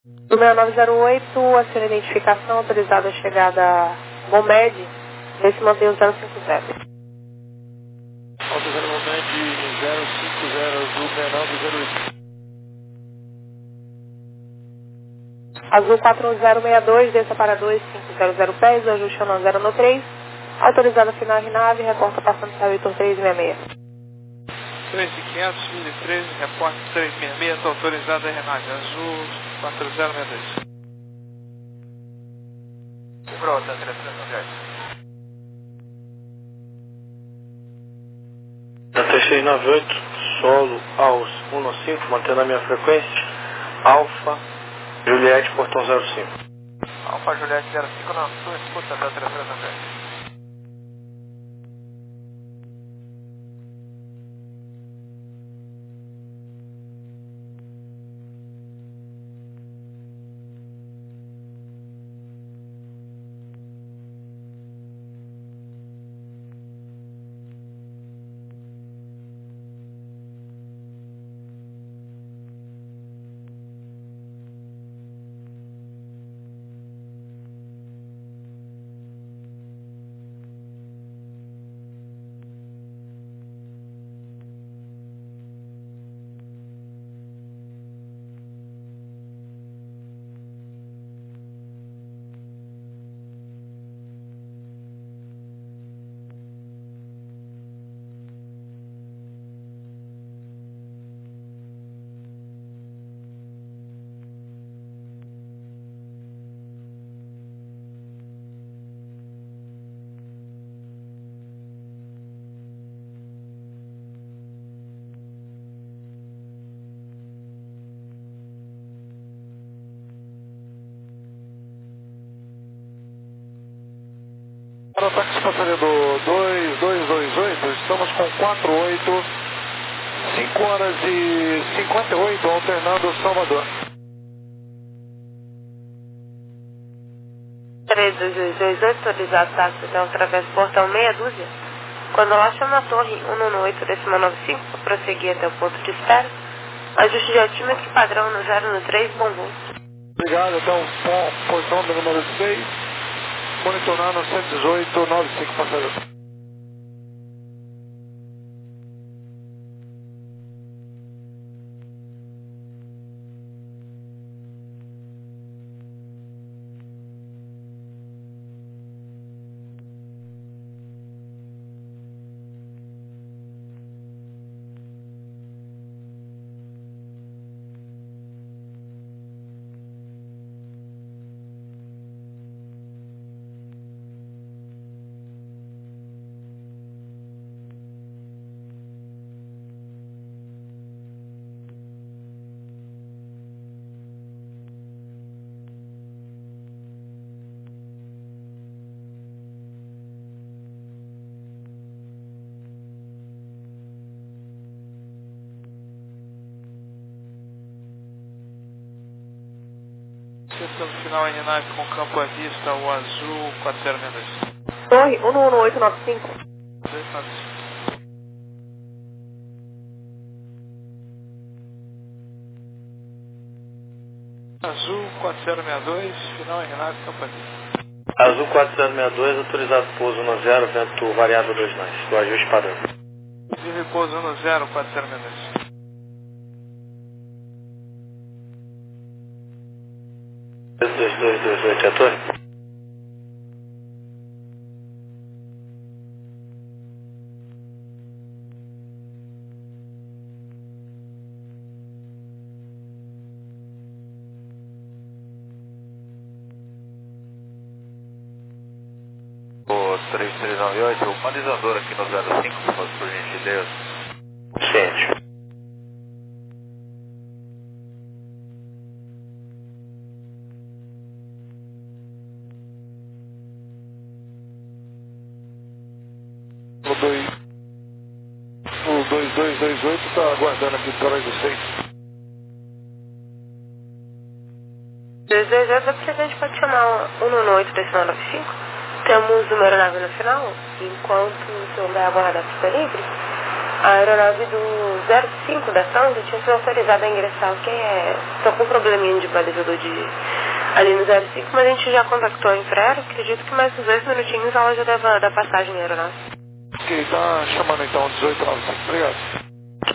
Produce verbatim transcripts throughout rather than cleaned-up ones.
Do seis nove zero oito, a sua identificação autorizada a chegada Momed, nesse mantém o zero cinco zero. Autorizado Momed zero cinco zero, azul seis nove zero oito. Azul quatro zero seis dois, desça para dois cinco zero zero pés, ajuste no zero no três. Autorizada final de nave, reporta passando para Vitor três seis seis. três mil e quinhentos, mil e treze, repórter três seis seis, está autorizada a Renate, azul quatro zero seis dois. Pronto, André, três seis nove oito, solo aos um cinco, mantendo a minha frequência. Alfa, Juliette, portão zero cinco. Alfa Juliette zero cinco, na sua escuta, André três três André. Para o táxi passageiro dois dois dois oito, estamos com quatro oito, cinco horas e cinquenta e oito, alternando Salvador. três dois dois dois oito, autorizado táxi até o travesso portão meia dúzia. Quando lá chama a torre um nove oito, décima nove cinco, para prosseguir até o ponto de espera. Ajuste de altímetro padrão no zero no três, bom voo. Obrigado, então, portão do número seis, monitorando cento e dezoito, noventa e cinco passageiros. Estamos no final N nove com campo à vista, o azul quatro zero seis dois. Torre um nove oito nove cinco. Azul quatro zero seis dois, final N nove, campo à vista. Azul quatro zero seis dois, autorizado pouso um zero, vento variável dois nós, do ajuste padrão. De repouso um zero, quatro zero seis dois. dois dois dois oito, é a torre? O três três nove oito, o balizador aqui no zero cinco, por favor, por gentileza. Ciente. O dois dois dois oito está aguardando aqui atrás do seis. dois dois oito, depois a gente pode chamar um nove oito, décima nove cinco. Temos número nave no final. Enquanto o senhor vai aguardar a pista livre, A aeronave do zero cinco da Santa tinha sido autorizada a ingressar, ok? É, tô com um probleminha de balizador de, ali no zero cinco, mas a gente já contactou a Infraero. Acredito que mais uns dois minutinhos ela já deve dar passagem na aeronave. Ok, tá chamando então dezoito noventa e cinco, obrigado.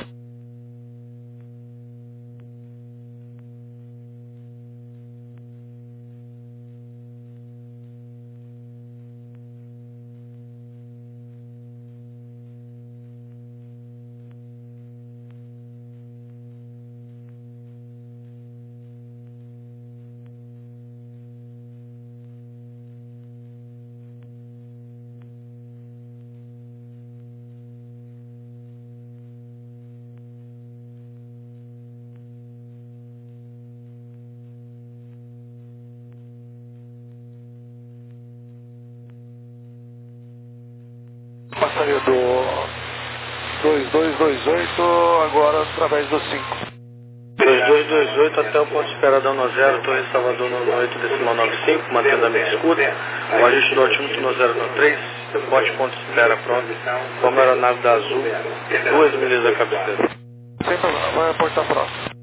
Passaria do dois dois dois oito, agora através do cinco. dois dois dois oito até o ponto de espera da um zero, Torre Salvador no oito decimal nove cinco, mantendo a minha escuta. O ajuste do altímetro no zero no três, bote ponto de espera pronto. Como aeronave da Azul, duas milhas da cabeceira. Sem problema, vai aportar próximo.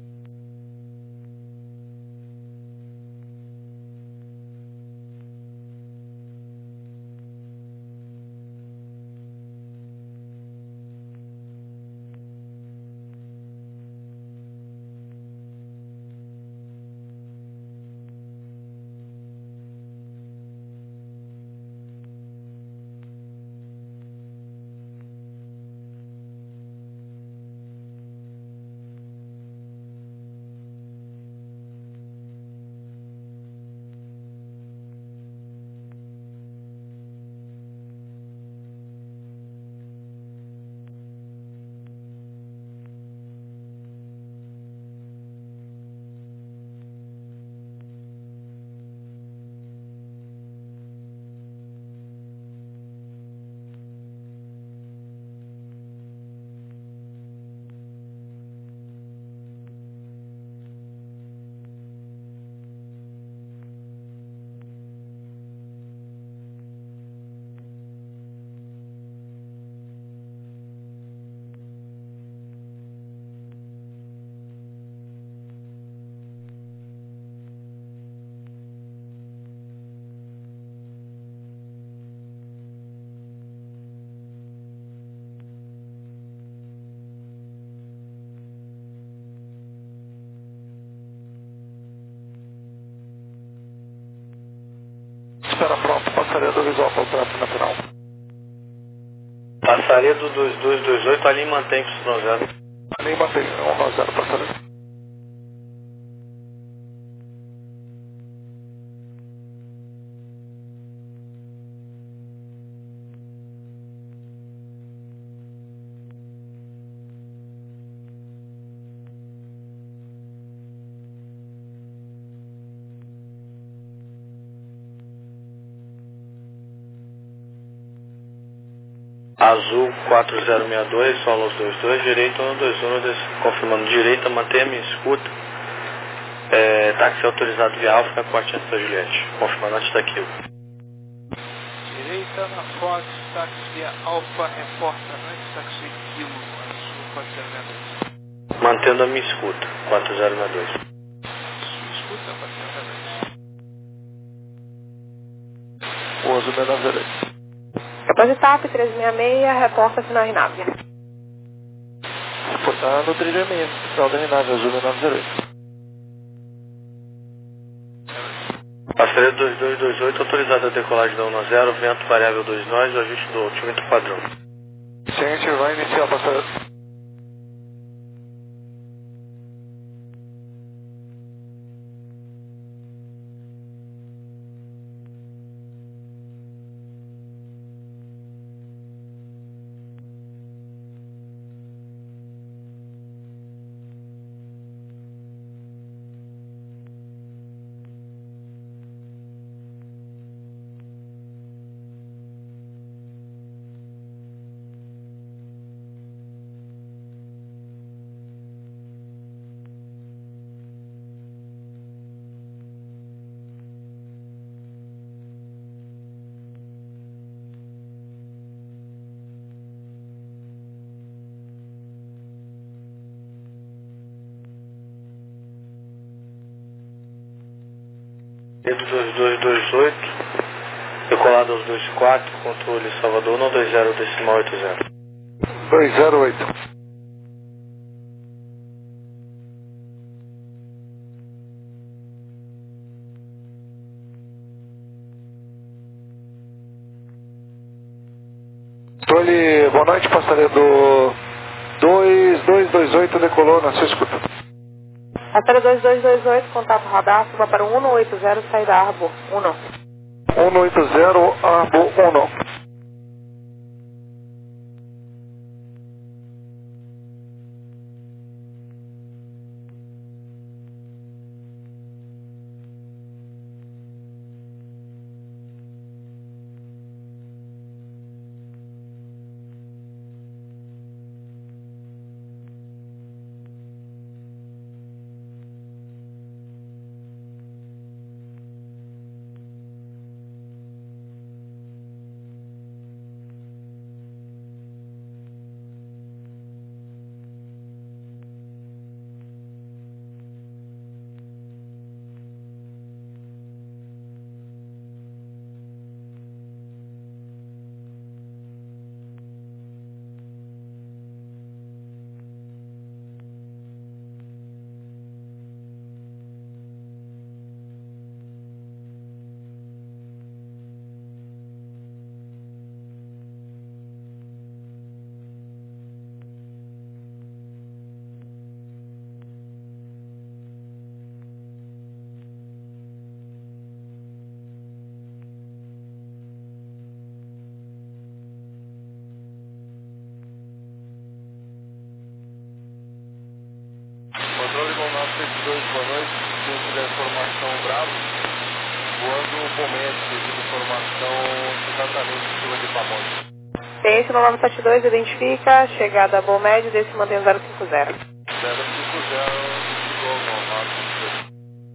Espera pronto, passaria do visual para o tráfego natural. Passaria do dois dois dois oito, ali mantém com o zero. Ali mantém, um zero, passaria. Azul quatro zero seis dois, solo dois dois, direita um dois um, confirmando direita, mantenha minha escuta. É, táxi autorizado via Alfa, corte antes da Juliette, confirmando antes daquilo. Direita na Fox, táxi via Alfa, reporta antes táxi Kilo, Azul quatro zero seis dois. Mantendo a minha escuta, quatro zero seis dois. Sua escuta, quatro zero seis dois. O Azul seis nove zero. Depois TAP três seis seis, reporta sinal Rinávia. Reportar no trilha meia, final da Rinávia, Azul seis nove zero oito. Passaria dois dois dois oito, autorizada a decolagem da um zero, vento variável dois nós, ajuste do altímetro padrão. Gente, vai iniciar a passagem. Pedro dois dois dois oito, decolado aos dois quatro, controle Salvador um dois zero decimal oito zero. dois zero oito. Controle, boa noite, passageiro dois dois dois oito, decolou na sua escuta. Passageiro dois dois dois oito, contato radar, suba para o um oito zero, saída Arbor um. um oito zero, Arbor um. Controle com nove sete dois, boa noite. Se tiver informação Bravo, voando com médio, devido informação exatamente em cima de Pamonte. Ciência no nove sete dois, identifica, chegada a Bom Médio, desse mantém zero cinco zero. zero cinco zero, chegou ao nove sete dois.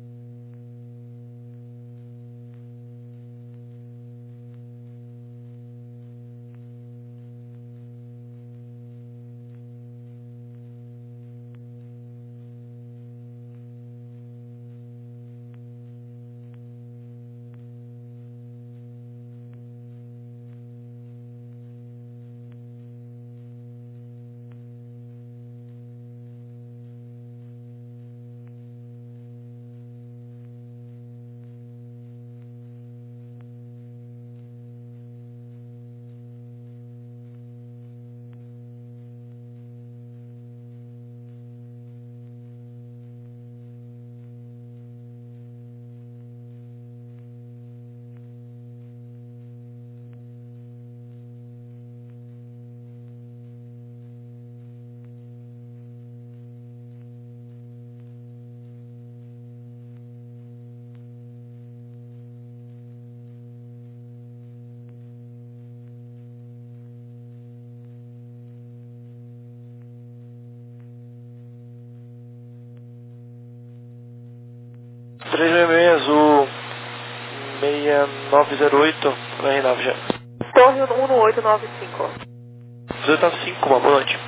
três seis seis, azul seis nove zero oito, R nove já. Torre um oito nove cinco. dezoito nove cinco, uma boa noite.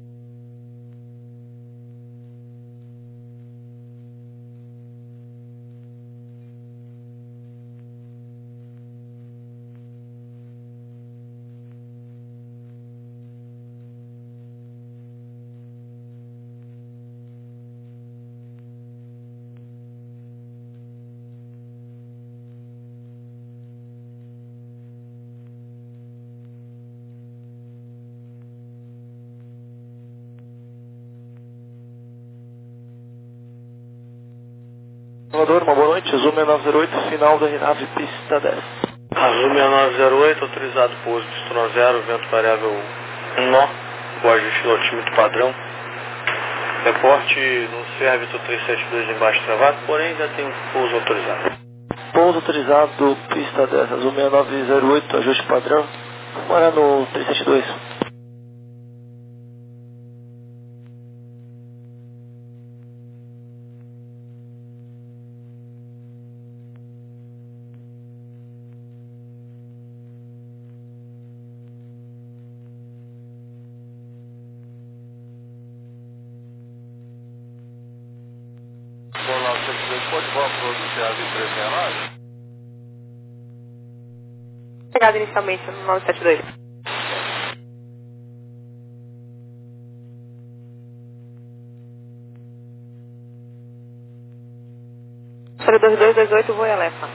Salvador, uma boa noite, Azul seis nove zero oito, final da Renave, pista dez. Azul seis nove zero oito, autorizado pouso, pistão zero, vento variável um nó, o ajuste do altímetro padrão. Reporte no C R Vitor trezentos e setenta e dois embaixo travado, porém já tem um pouso autorizado. Pouso autorizado, pista dez, Azul seis nove zero oito, ajuste padrão, mora no trezentos e setenta e dois. Bom, nove sete dois, pode voar para Thiago três seis nove. Chegada inicialmente no nove sete dois. Para dois dois dois oito, voo e Alefa.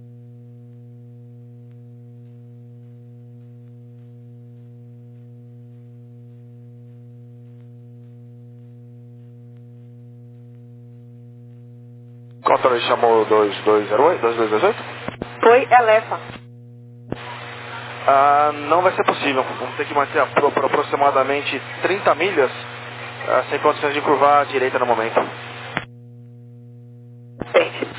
Controle chamou dois dois zero oito, dois dois dois oito? Foi Alefa. Ah, não vai ser possível. Vamos ter que manter a pro, por aproximadamente trinta milhas, ah, sem condições de curvar à direita no momento. Frente.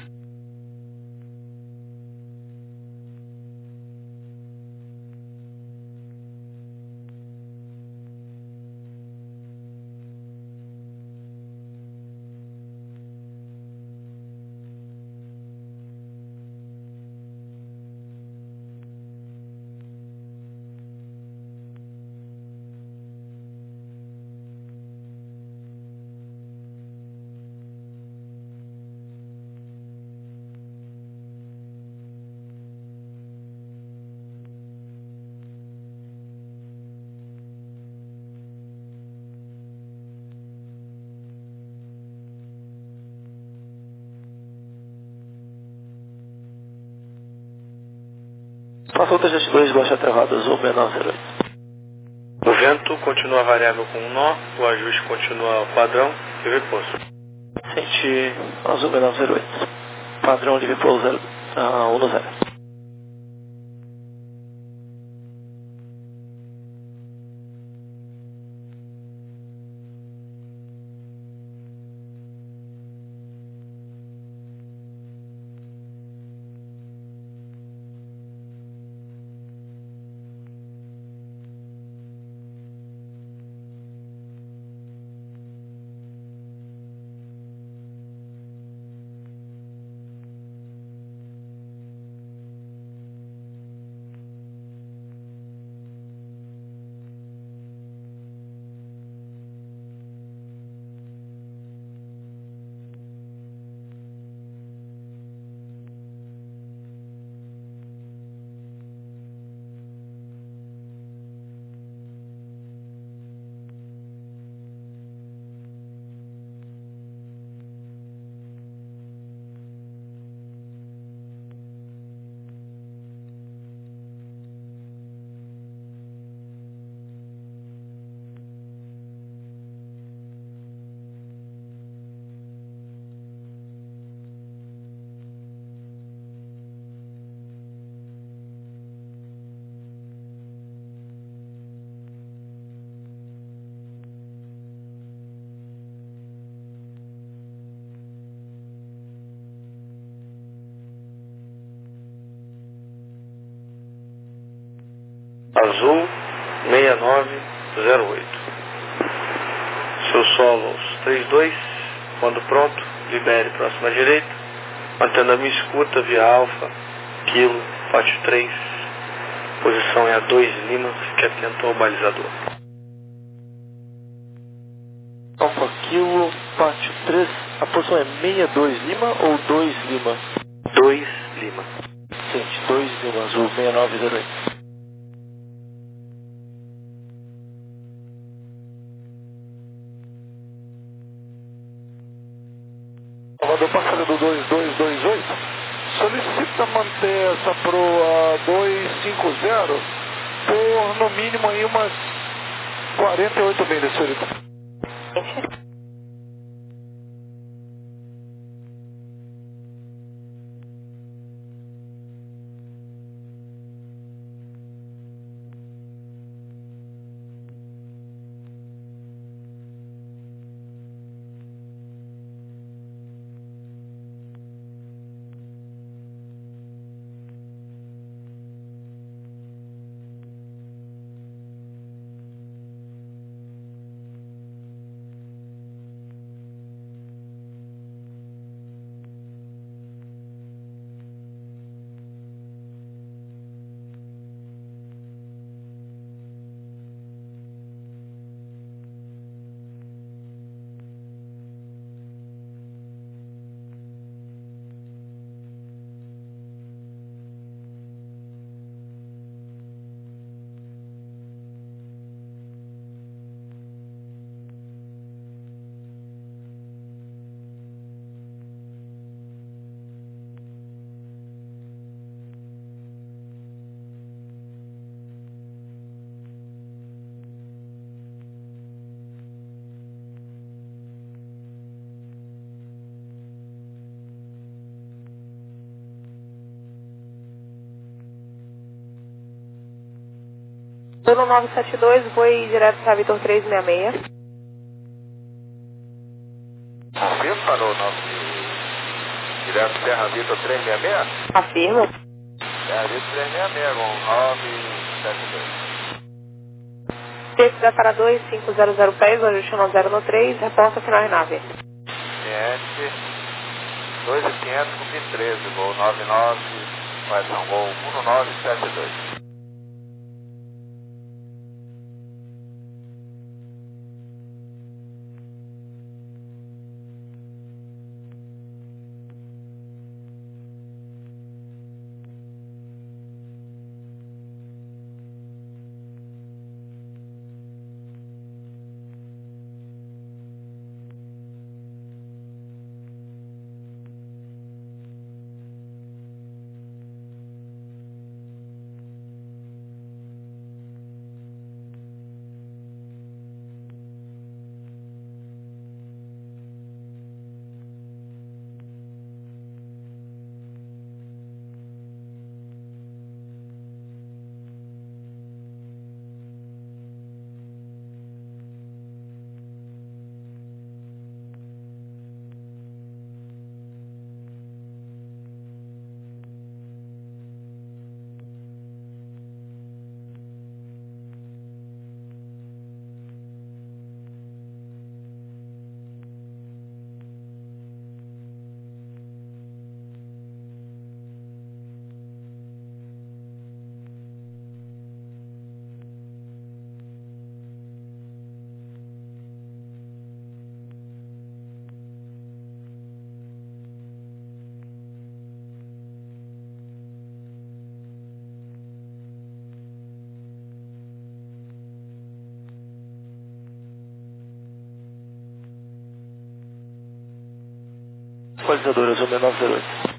Passou o T G dois, baixa aterrado, azul seis nove zero oito. O vento continua variável com um nó, o ajuste continua padrão e repouso. Sente azul seis nove zero oito. Padrão livre pouso zero, ah, um no zero. Azul seis nove zero oito. Seu solos três dois, quando pronto, libere próxima direita, mantendo a minha escuta via alfa, quilo, pátio três, posição é a dois Lima, que atentou ao balizador. Alfa, quilo, pátio três, a posição é sessenta e dois Lima ou dois Lima? dois Lima. Sente, dois Lima, azul seis nove zero oito. Salvador, passagem do dois dois dois oito, solicita manter essa proa dois cinco zero por no mínimo aí umas quarenta e oito milhas, senhorita. Dono nove sete dois, voe direto para Vitor três seis seis. Confirma para o nosso direto Serra Vitor três seis seis? Afirmo. Serra Vitor três seis seis com nove sete dois. Texto para dois cinco zero zero pés, ajuste nove zero no três, reporta final nave. Ciente, dois mil e quinhentos com PIN treze, voo nove nove, vai São Gol um nove sete dois. Equalizador azul seis nove zero oito.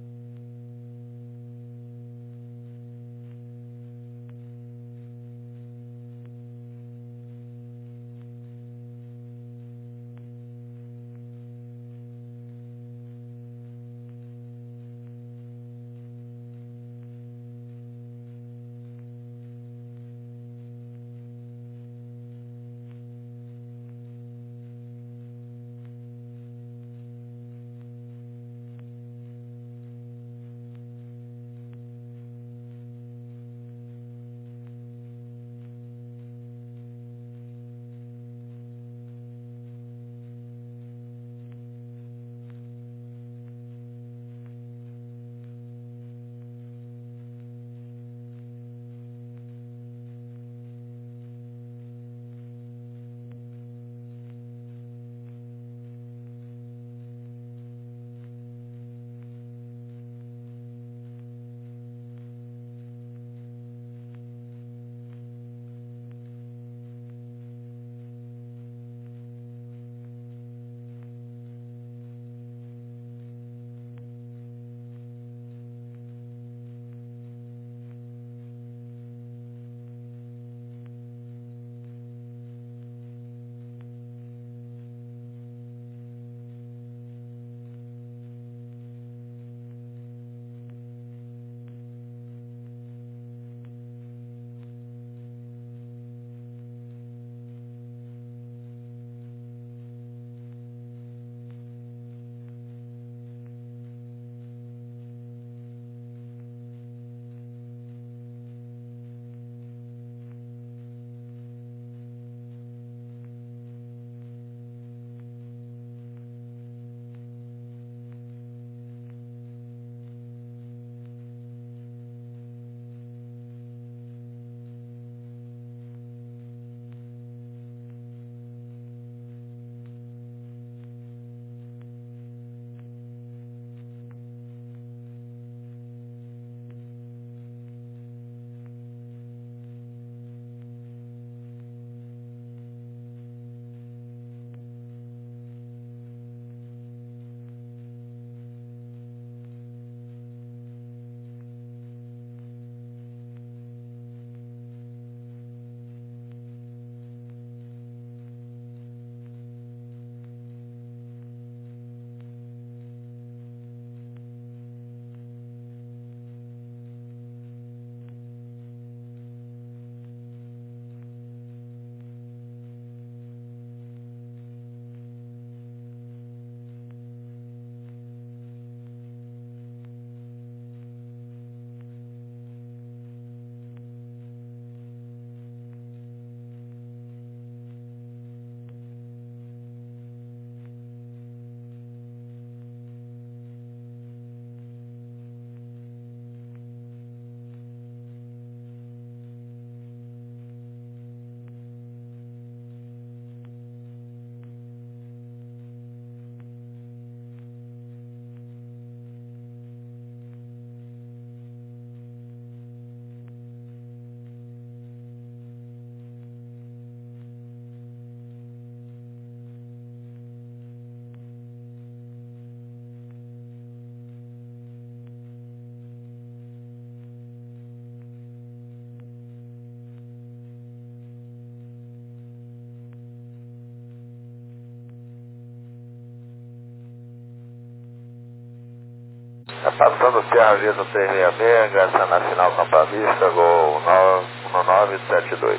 Tá passando o Serra Vida três seis seis, engraçando na final Campa Vista, gol um nove sete dois.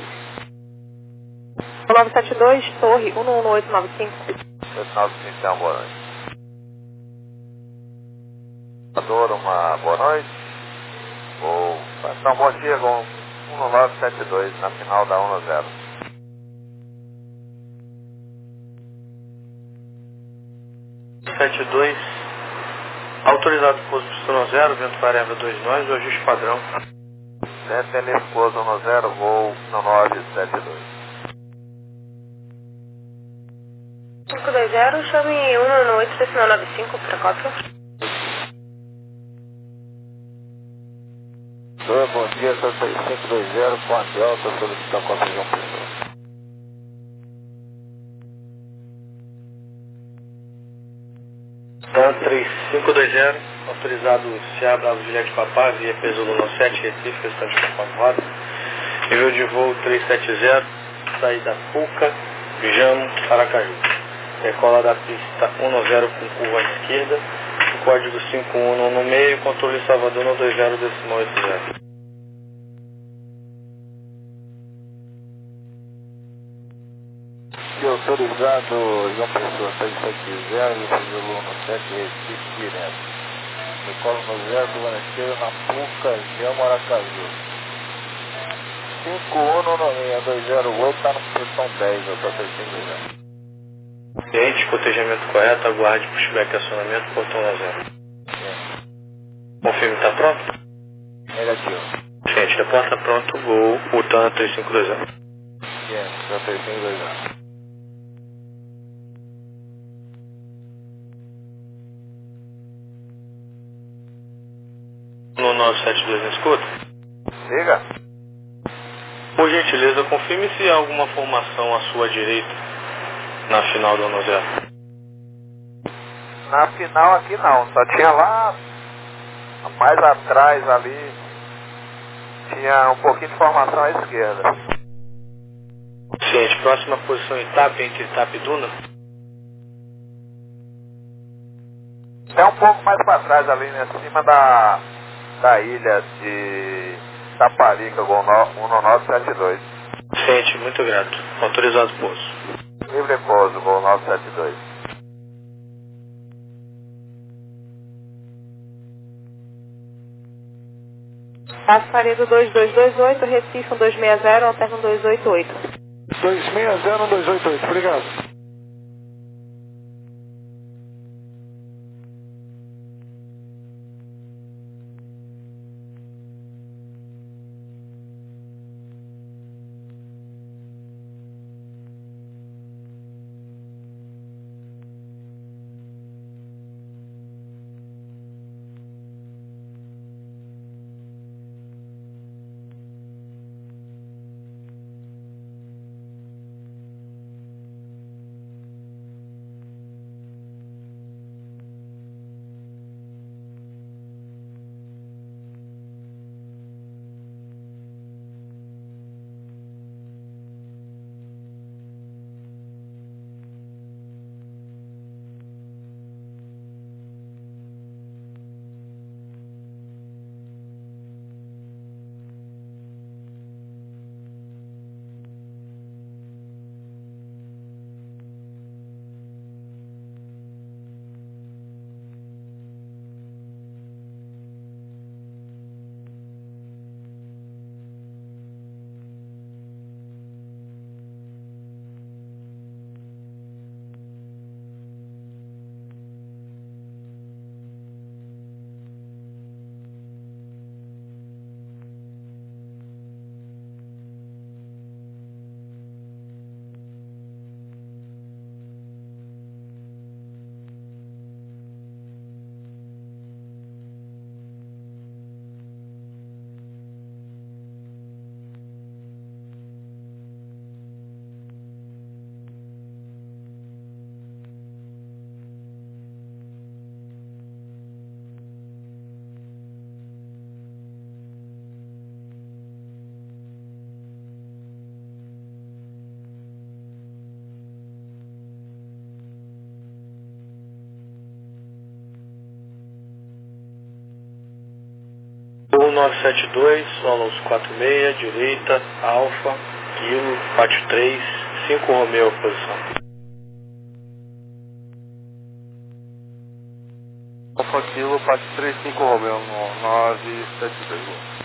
nove sete dois, Torre, um um oito nove cinco. oito nove cinco, então, boa noite. Adoro, uma boa noite. Gol, então, bom dia, gol um nove sete dois, na final da um a zero. sete dois, autorizado pouso pistão zero, vento variável dois nós, o ajuste padrão. Centenis pouso um zero, voo um nove sete dois. cinco dois zero, chame um um oito decimal nove cinco para cópia. Oi, bom dia, cinco dois zero, Ponte Alta, solicitar cópia de João Pessoa. três cinco dois zero, autorizado C A Bravo Juliette Papá, via peso um sete, Recife, restante conforme roda. Nível de voo trezentos e setenta, saída Puca, Jamo, Aracaju. Decola da pista um zero com curva à esquerda, código cinco um no meio, controle Salvador no dois zero decimal oito zero. Autorizado João Pessoa seis sete zero, Vila um sete, Recife direto. Decola no zero, curva na esquerda, na Puca, Jamo, Aracaju. cinco um no meio, dois zero oito, está no posição dez, eu estou cinco dois zero. Cliente, cotejamento correto, aguarde pushback acionamento, portão um zero. Confirme, está pronto? Negativo. Cliente, reporta pronto, voo, Utana três cinco dois zero. Yes, está três cinco dois zero. No nove sete dois, escuta? Liga. Por gentileza, confirme se há alguma formação à sua direita na final do um zero. Na final aqui não, só tinha lá, mais atrás ali, tinha um pouquinho de formação à esquerda. Ciente, próxima posição Itap, entre Itap e Duna? É um pouco mais para trás ali, né, acima da, da ilha de Taparica, gol um nove sete dois. Ciente, muito grato. Autorizado pouso. Livre pouso, gol nove sete dois. Passo Paredo dois dois dois oito, Recife um dois seis zero, alterno dois oito oito. dois seis zero, dois oito oito, obrigado. nove sete dois, Solos quatro seis, direita, Alfa, Kilo, Pátio três, cinco Romeo, posição. Alfa, Kilo, Pátio três, cinco Romeo, nove sete dois.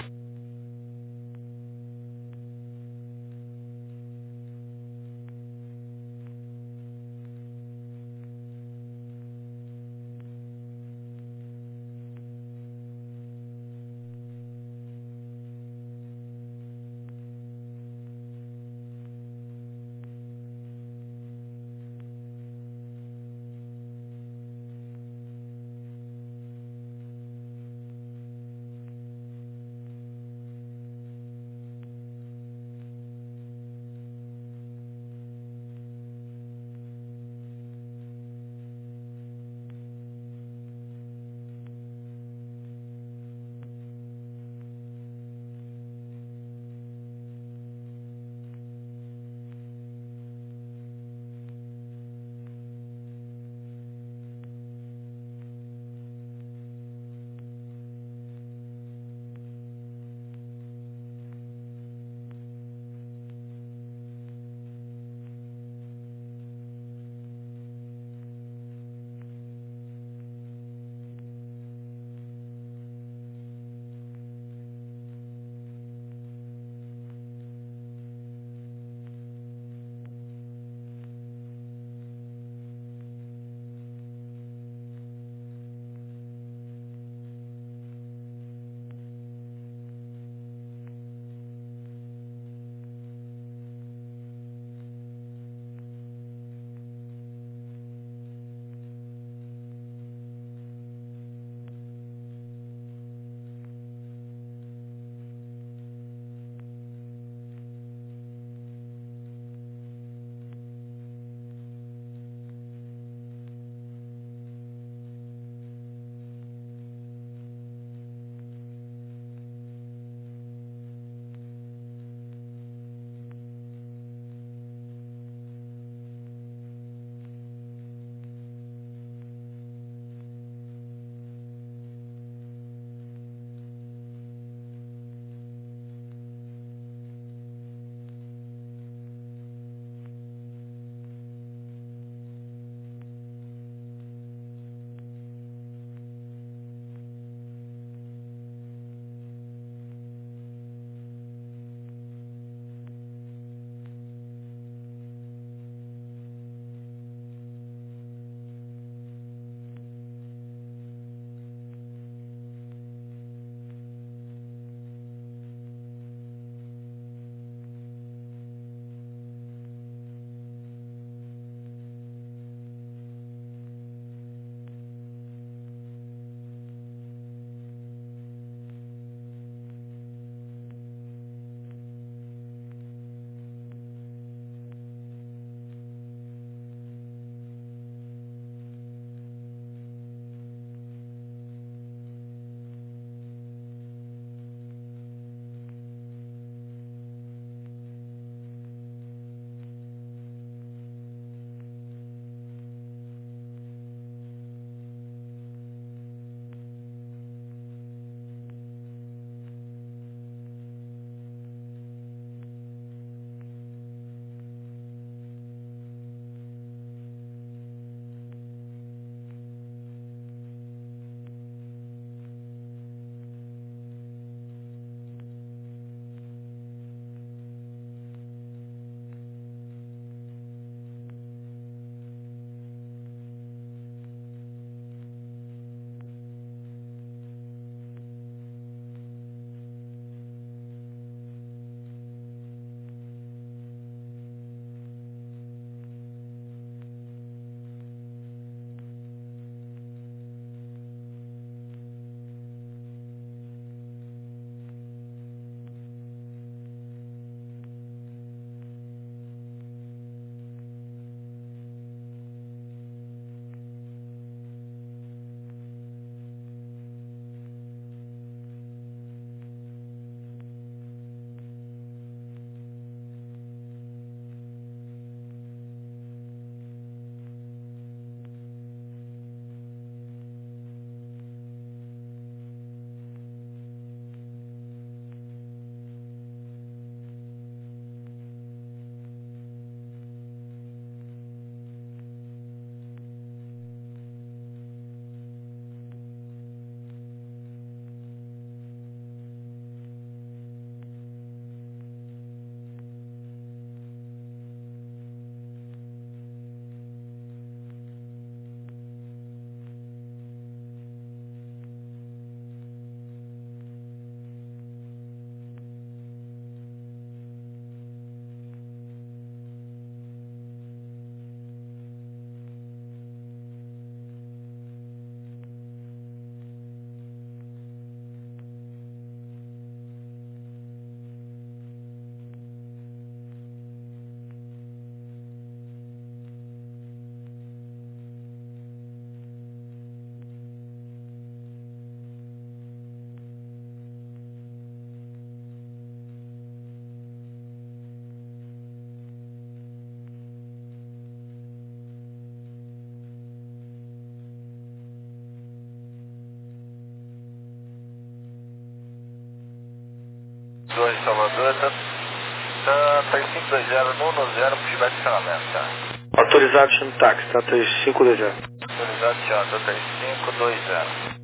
dois, três cinco dois zero, no zero, para tiver estacionamento, tá? Autorizado, chame táxi, tá três cinco dois zero. Autorizado, chama, três cinco dois zero.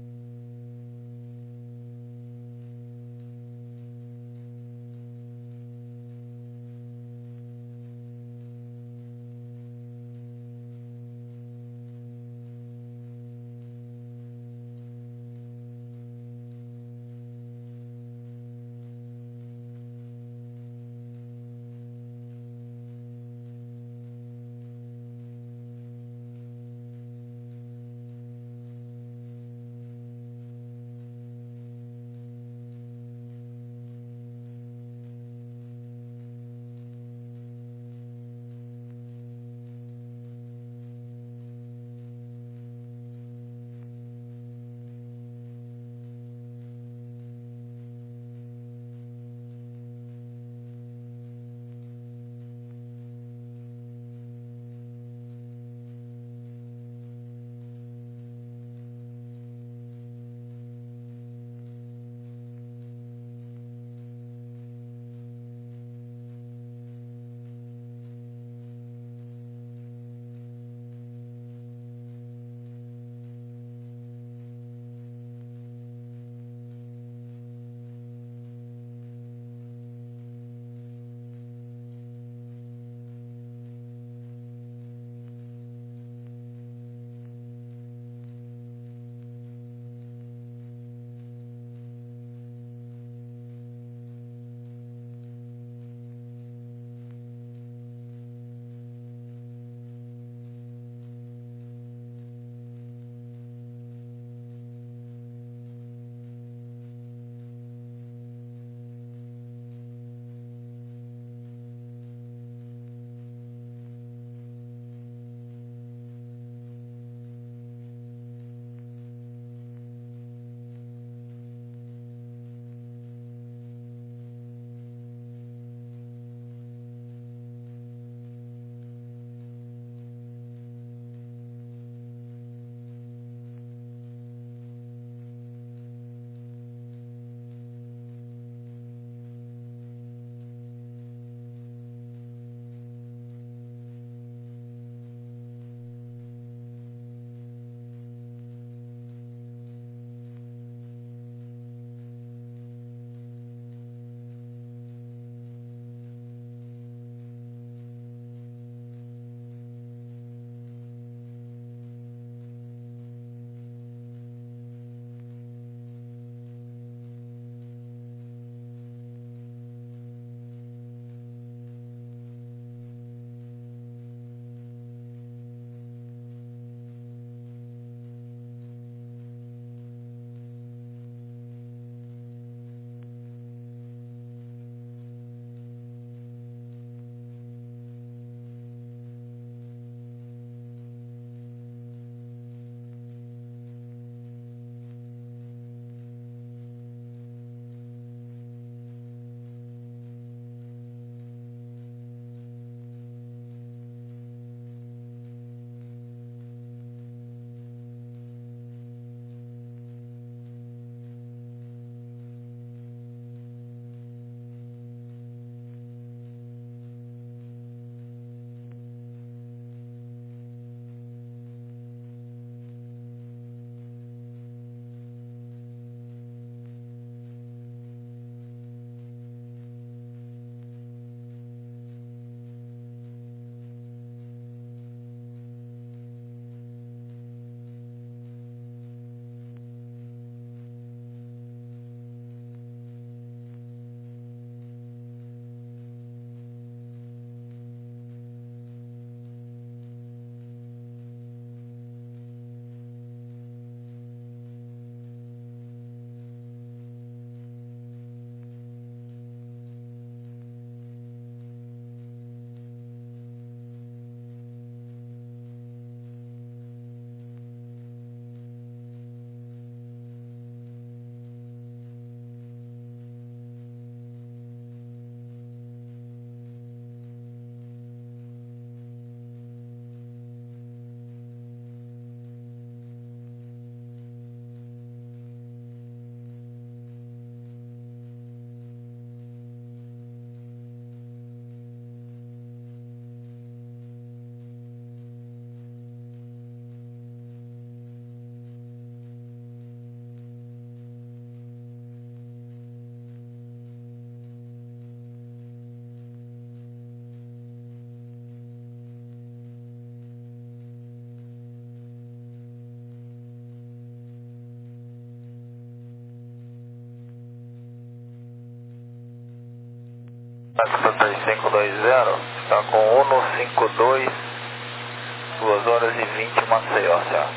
Táxi três cinco dois zero, está com um cinco dois, duas horas e vinte, Maceió, senhor.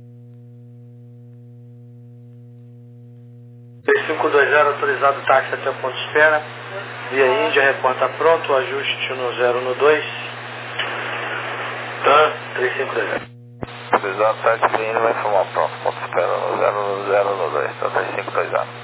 três cinco dois zero, autorizado táxi até o ponto de espera. Via Índia, reporta pronto, ajuste no zero no dois. Tá, três cinco dois zero. Autorizado táxi Via Índia, vai informar pronto, ponto de espera no zero no zero no dois, tá, três cinco dois zero.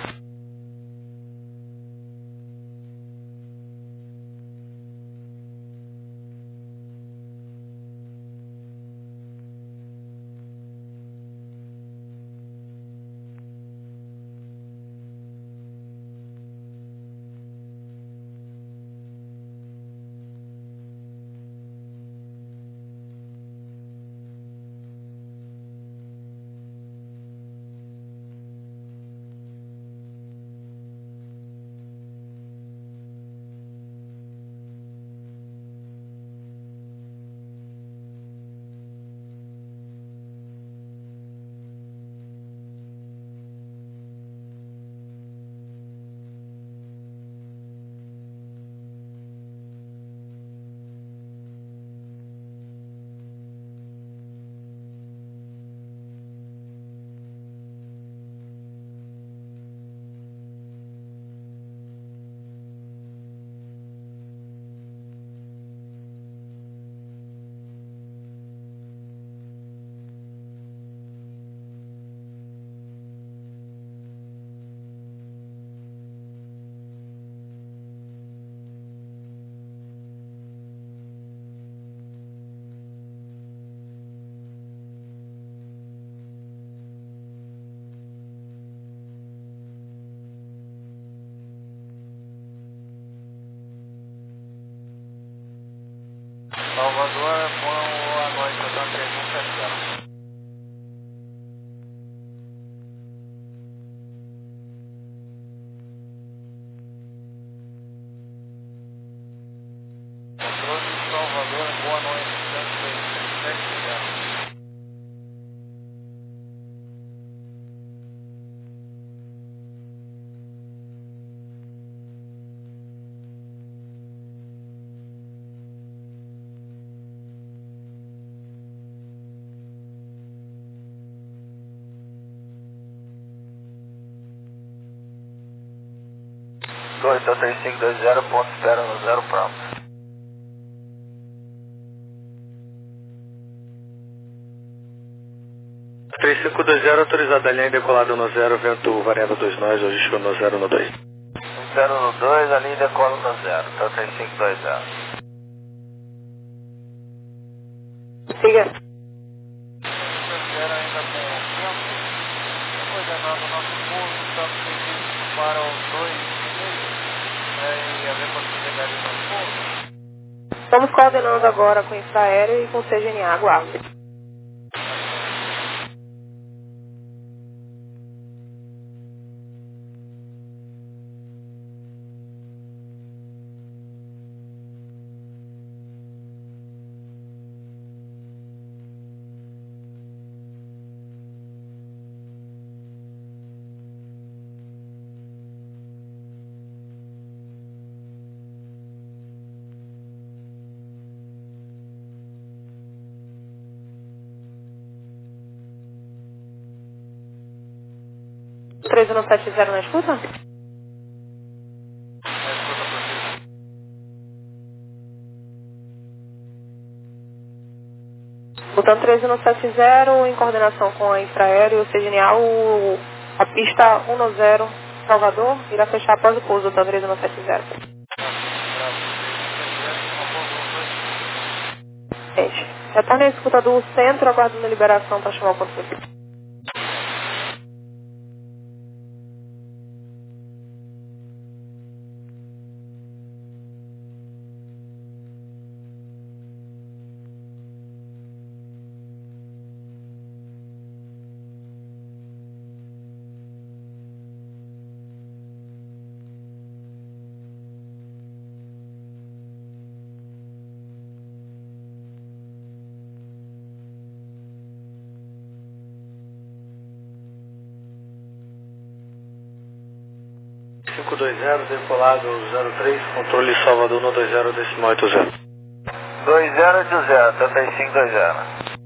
Salvador, boa noite, eu estou três um sete zero. Controle de Salvador, boa noite, três um sete zero. dois, então três cinco dois zero, ponto de espera no zero pronto. três cinco dois zero, autorizada a linha decolada no zero, vento variando dois nós, ajuste no zero no dois. zero no dois, a linha decola no zero, então três cinco dois zero. Siga. zero ainda com o tempo, coordenando o nosso curso, estamos serviço para os dois e haver possibilidade de nosso curso. Estamos coordenando agora com o Infraero e com o C G N A, aguarde. três um sete zero na escuta? Botando três um sete zero, em coordenação com a Infraero e o C G N A, o, a pista um zero Salvador irá fechar após o pouso, botando três um sete zero. Gente, retorne a escuta do centro, aguardando a liberação para chamar o ponto de. cinco dois zero, decolado zero três, controle Salvador no dois zero decimal oito zero. dois zero oito zero, trinta e cinco dois zero.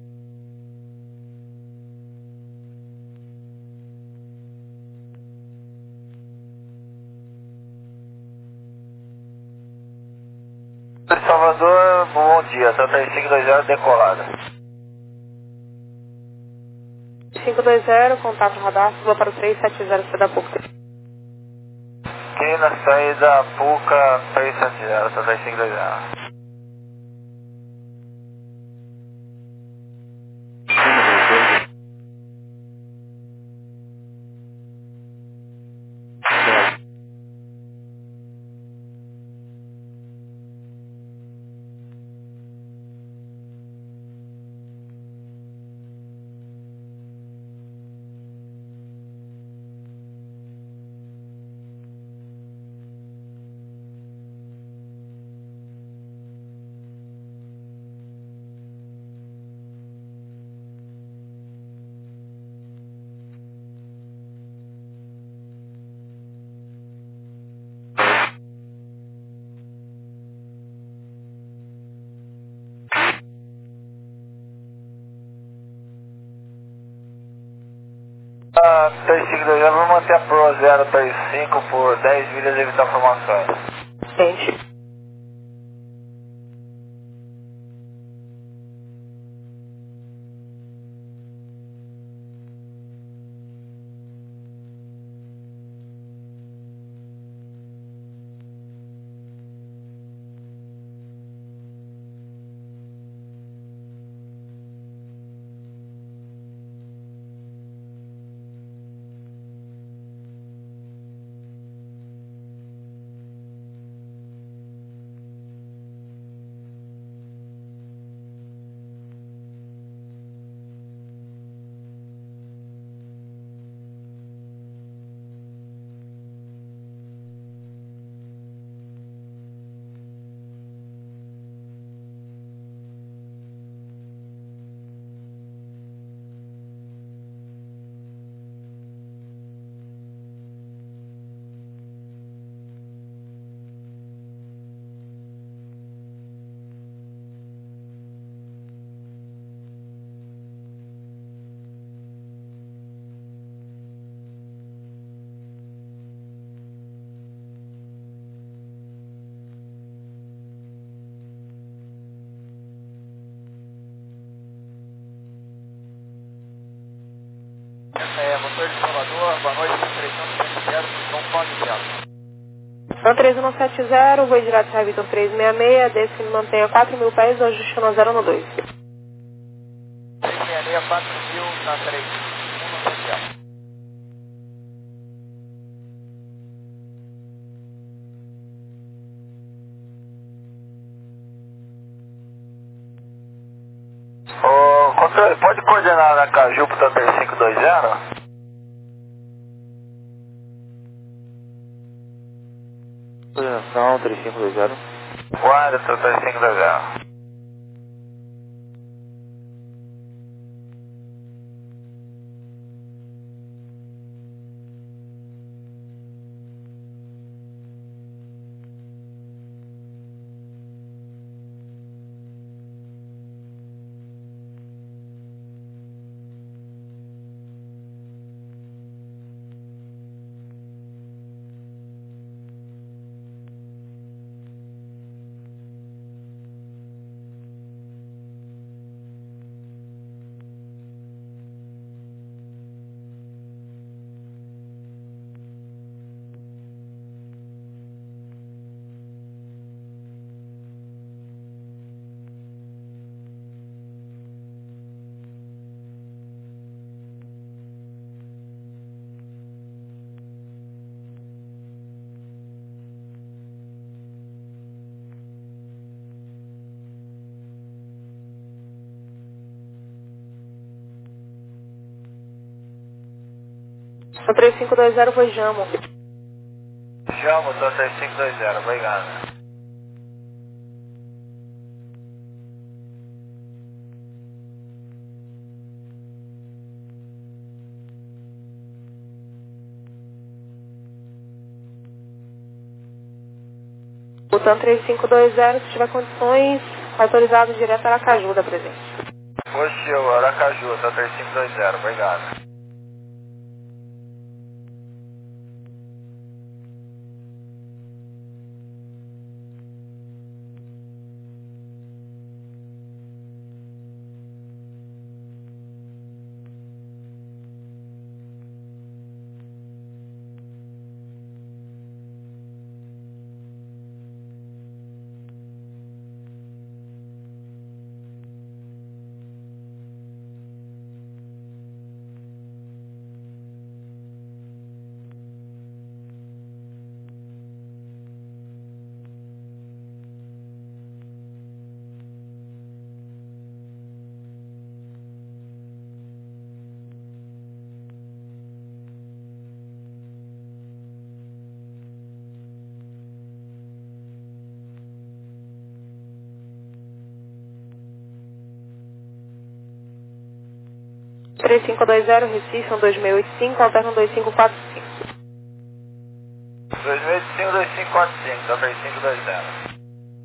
Salvador, bom dia, trinta e cinco dois zero, decolada. cinco dois zero, contato radar, suba para o três sete zero, saída Puca. Aqui na saída Puca três sete zero, trinta e cinco dois zero. Ah, três cinco dois zero, vou manter a Pro zero três cinco por dez milhas e evitar formações. Gente. É, motor de Salvador, boa noite, direção três zero, São Paulo inicial. um três um sete zero, voo direto para Hamilton três seis seis, desce e mantenha quatro mil pés, ajuste no zero no dois. três seis seis, quatro mil, na três um inicial. Ô, controle, pode coordenar na Caju para trinta e cinco dois zero? Coordenação trinta e cinco dois zero. Guarda, trinta e cinco dois zero. um três cinco dois zero, voo Jamo. Jamo, trinta e cinco dois zero, obrigado. Butão três cinco dois zero, se tiver condições, autorizado direto a Aracaju da presente. Postil, Aracaju, Butão três cinco dois zero, obrigado. três cinco dois zero, Recife, um dois seis oito cinco, alterna dois cinco quatro cinco. dois seis oito cinco, dois cinco quatro cinco, três cinco dois zero.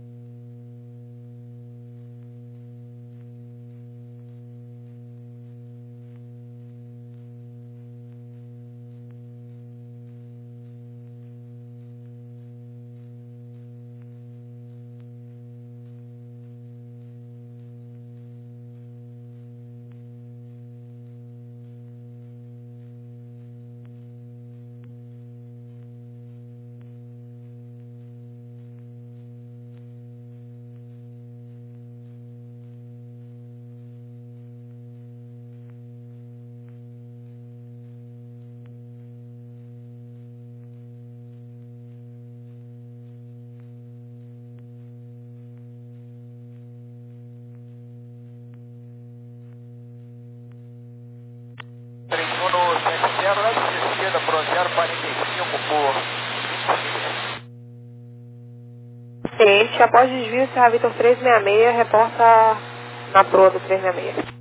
Tribuno sete zero, leve descida pro zero quarenta e cinco por vinte e seis. Cliente, após desvio, Serra Vitor três seis seis, reporta na proa do três seis seis.